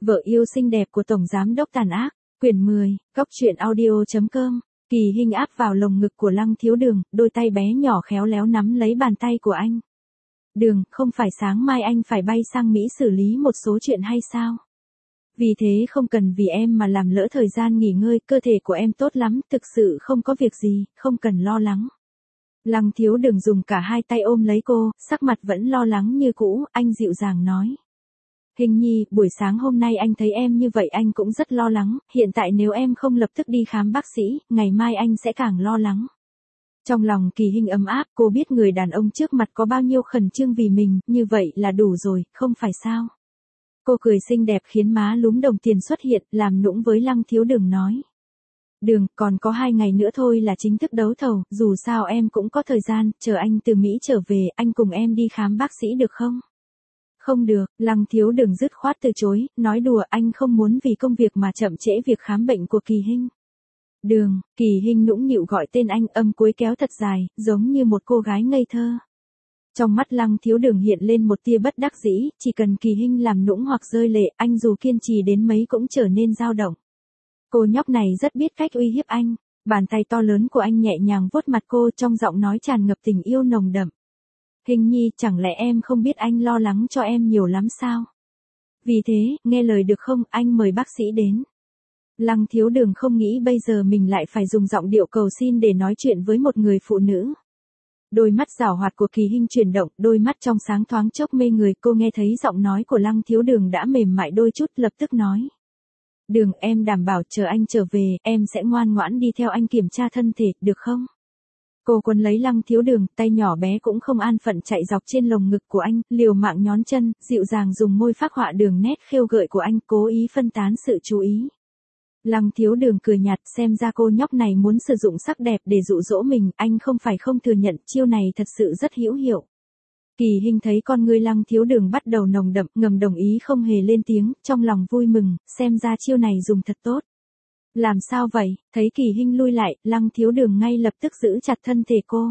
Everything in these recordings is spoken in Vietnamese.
Vợ yêu xinh đẹp của Tổng Giám đốc tàn ác, quyển 10, Cóc truyện audio.com. Kỳ Hinh áp vào lồng ngực của Lăng Thiếu Đường, đôi tay bé nhỏ khéo léo nắm lấy bàn tay của anh. Đường, không phải sáng mai anh phải bay sang Mỹ xử lý một số chuyện hay sao? Vì thế không cần vì em mà làm lỡ thời gian nghỉ ngơi, cơ thể của em tốt lắm, thực sự không có việc gì, không cần lo lắng. Lăng Thiếu Đường dùng cả hai tay ôm lấy cô, sắc mặt vẫn lo lắng như cũ, anh dịu dàng nói. Hình nhi, buổi sáng hôm nay anh thấy em như vậy anh cũng rất lo lắng, hiện tại nếu em không lập tức đi khám bác sĩ, ngày mai anh sẽ càng lo lắng. Trong lòng Kỳ Hinh ấm áp, cô biết người đàn ông trước mặt có bao nhiêu khẩn trương vì mình, như vậy là đủ rồi, không phải sao? Cô cười xinh đẹp khiến má lúm đồng tiền xuất hiện, làm nũng với Lăng Thiếu Đường nói. Đường, còn có 2 ngày nữa thôi là chính thức đấu thầu, dù sao em cũng có thời gian, chờ anh từ Mỹ trở về, anh cùng em đi khám bác sĩ được không? Không được, Lăng Thiếu Đường dứt khoát từ chối, nói đùa anh không muốn vì công việc mà chậm trễ việc khám bệnh của Kỳ Hinh. Đường, Kỳ Hinh nũng nịu gọi tên anh, âm cuối kéo thật dài, giống như một cô gái ngây thơ. Trong mắt Lăng Thiếu Đường hiện lên một tia bất đắc dĩ, chỉ cần Kỳ Hinh làm nũng hoặc rơi lệ, anh dù kiên trì đến mấy cũng trở nên dao động. Cô nhóc này rất biết cách uy hiếp anh, bàn tay to lớn của anh nhẹ nhàng vuốt mặt cô, trong giọng nói tràn ngập tình yêu nồng đậm. Hình nhi, chẳng lẽ em không biết anh lo lắng cho em nhiều lắm sao? Vì thế, nghe lời được không, anh mời bác sĩ đến. Lăng Thiếu Đường không nghĩ bây giờ mình lại phải dùng giọng điệu cầu xin để nói chuyện với một người phụ nữ. Đôi mắt giảo hoạt của Kỳ Hinh chuyển động, đôi mắt trong sáng thoáng chốc mê người, cô nghe thấy giọng nói của Lăng Thiếu Đường đã mềm mại đôi chút, lập tức nói. Đường, em đảm bảo chờ anh trở về, em sẽ ngoan ngoãn đi theo anh kiểm tra thân thể, được không? Cô quấn lấy Lăng Thiếu Đường, tay nhỏ bé cũng không an phận chạy dọc trên lồng ngực của anh, liều mạng nhón chân, dịu dàng dùng môi phác họa đường nét khêu gợi của anh, cố ý phân tán sự chú ý. Lăng Thiếu Đường cười nhạt, xem ra cô nhóc này muốn sử dụng sắc đẹp để dụ dỗ mình, anh không phải không thừa nhận, chiêu này thật sự rất hữu hiệu. Kỳ Hinh thấy con ngươi Lăng Thiếu Đường bắt đầu nồng đậm, ngầm đồng ý không hề lên tiếng, trong lòng vui mừng, xem ra chiêu này dùng thật tốt. Làm sao vậy? Thấy Kỳ Hinh lui lại, Lăng Thiếu Đường ngay lập tức giữ chặt thân thể cô.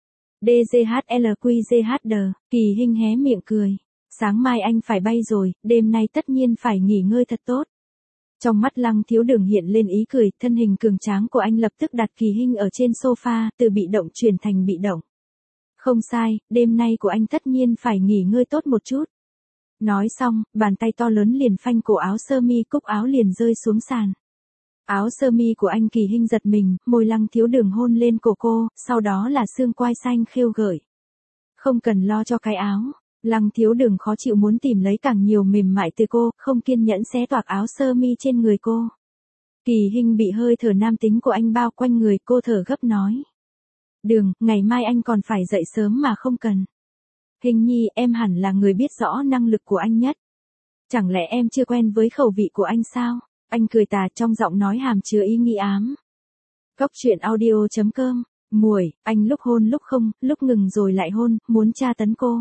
DGHLQGHD, Kỳ Hinh hé miệng cười. Sáng mai anh phải bay rồi, đêm nay tất nhiên phải nghỉ ngơi thật tốt. Trong mắt Lăng Thiếu Đường hiện lên ý cười, thân hình cường tráng của anh lập tức đặt Kỳ Hinh ở trên sofa, từ bị động chuyển thành bị động. Không sai, đêm nay của anh tất nhiên phải nghỉ ngơi tốt một chút. Nói xong, bàn tay to lớn liền phanh cổ áo sơ mi, cúc áo liền rơi xuống sàn. Áo sơ mi của anh. Kỳ Hinh giật mình, môi Lăng Thiếu Đường hôn lên cổ cô, sau đó là xương quai xanh khêu gợi. Không cần lo cho cái áo. Lăng Thiếu Đường khó chịu muốn tìm lấy càng nhiều mềm mại từ cô, không kiên nhẫn xé toạc áo sơ mi trên người cô. Kỳ Hinh bị hơi thở nam tính của anh bao quanh người, cô thở gấp nói. Đường, ngày mai anh còn phải dậy sớm mà không cần. Hình nhi, em hẳn là người biết rõ năng lực của anh nhất. Chẳng lẽ em chưa quen với khẩu vị của anh sao? Anh cười tà, trong giọng nói hàm chứa ý nghĩ ám. Cóc truyện audio.com. Muội, anh lúc hôn lúc không, lúc ngừng rồi lại hôn, muốn tra tấn cô.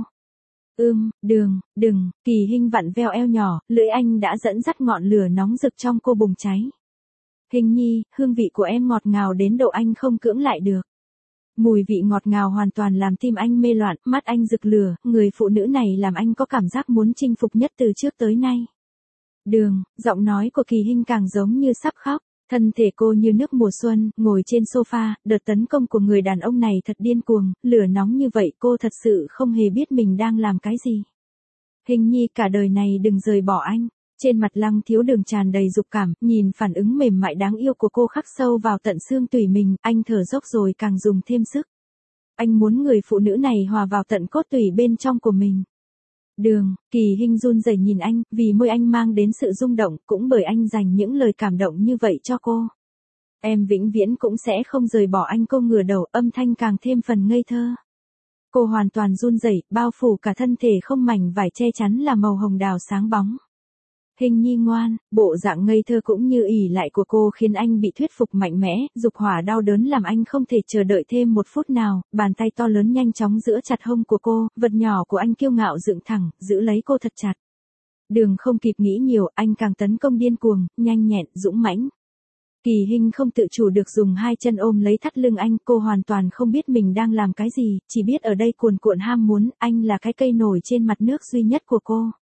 Đường, đừng, Kỳ Hinh vặn veo eo nhỏ, lưỡi anh đã dẫn dắt ngọn lửa nóng rực trong cô bùng cháy. Hình nhi, hương vị của em ngọt ngào đến độ anh không cưỡng lại được. Mùi vị ngọt ngào hoàn toàn làm tim anh mê loạn, mắt anh rực lửa, người phụ nữ này làm anh có cảm giác muốn chinh phục nhất từ trước tới nay. Đường, giọng nói của Kỳ Hinh càng giống như sắp khóc, thân thể cô như nước mùa xuân, ngồi trên sofa, đợt tấn công của người đàn ông này thật điên cuồng, lửa nóng như vậy cô thật sự không hề biết mình đang làm cái gì. Hình nhi, cả đời này đừng rời bỏ anh. Trên mặt Lăng Thiếu Đường tràn đầy dục cảm, nhìn phản ứng mềm mại đáng yêu của cô khắc sâu vào tận xương tủy mình, anh thở dốc rồi càng dùng thêm sức. Anh muốn người phụ nữ này hòa vào tận cốt tủy bên trong của mình. Đường, Kỳ Hinh run rẩy nhìn anh, vì môi anh mang đến sự rung động, cũng bởi anh dành những lời cảm động như vậy cho cô. Em vĩnh viễn cũng sẽ không rời bỏ anh, cô ngửa đầu, âm thanh càng thêm phần ngây thơ. Cô hoàn toàn run rẩy, bao phủ cả thân thể không mảnh vải che chắn là màu hồng đào sáng bóng. Hình nhi ngoan, bộ dạng ngây thơ cũng như ỷ lại của cô khiến anh bị thuyết phục mạnh mẽ, dục hỏa đau đớn làm anh không thể chờ đợi thêm một phút nào, bàn tay to lớn nhanh chóng giữ chặt hông của cô, vật nhỏ của anh kiêu ngạo dựng thẳng, giữ lấy cô thật chặt. Đường không kịp nghĩ nhiều, anh càng tấn công điên cuồng, nhanh nhẹn, dũng mãnh. Kỳ Hinh không tự chủ được dùng hai chân ôm lấy thắt lưng anh, cô hoàn toàn không biết mình đang làm cái gì, chỉ biết ở đây cuồn cuộn ham muốn, anh là cái cây nổi trên mặt nước duy nhất của cô.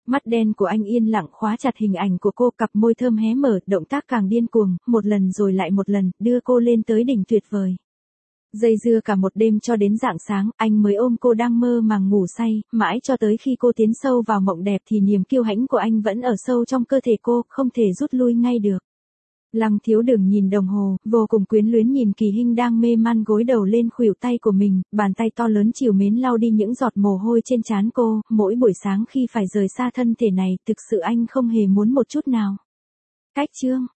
Mắt đen của anh yên lặng khóa chặt hình ảnh của cô, cặp môi thơm hé mở, động tác càng điên cuồng, một lần rồi lại một lần, đưa cô lên tới đỉnh tuyệt vời. Dây dưa cả một đêm cho đến rạng sáng, anh mới ôm cô đang mơ màng ngủ say, mãi cho tới khi cô tiến sâu vào mộng đẹp thì niềm kiêu hãnh của anh vẫn ở sâu trong cơ thể cô, không thể rút lui ngay được. Lăng Thiếu Đừng nhìn đồng hồ, vô cùng quyến luyến nhìn Kỳ Hinh đang mê man gối đầu lên khuỷu tay của mình, bàn tay to lớn trìu mến lau đi những giọt mồ hôi trên trán cô, mỗi buổi sáng khi phải rời xa thân thể này, thực sự anh không hề muốn một chút nào. Cách chương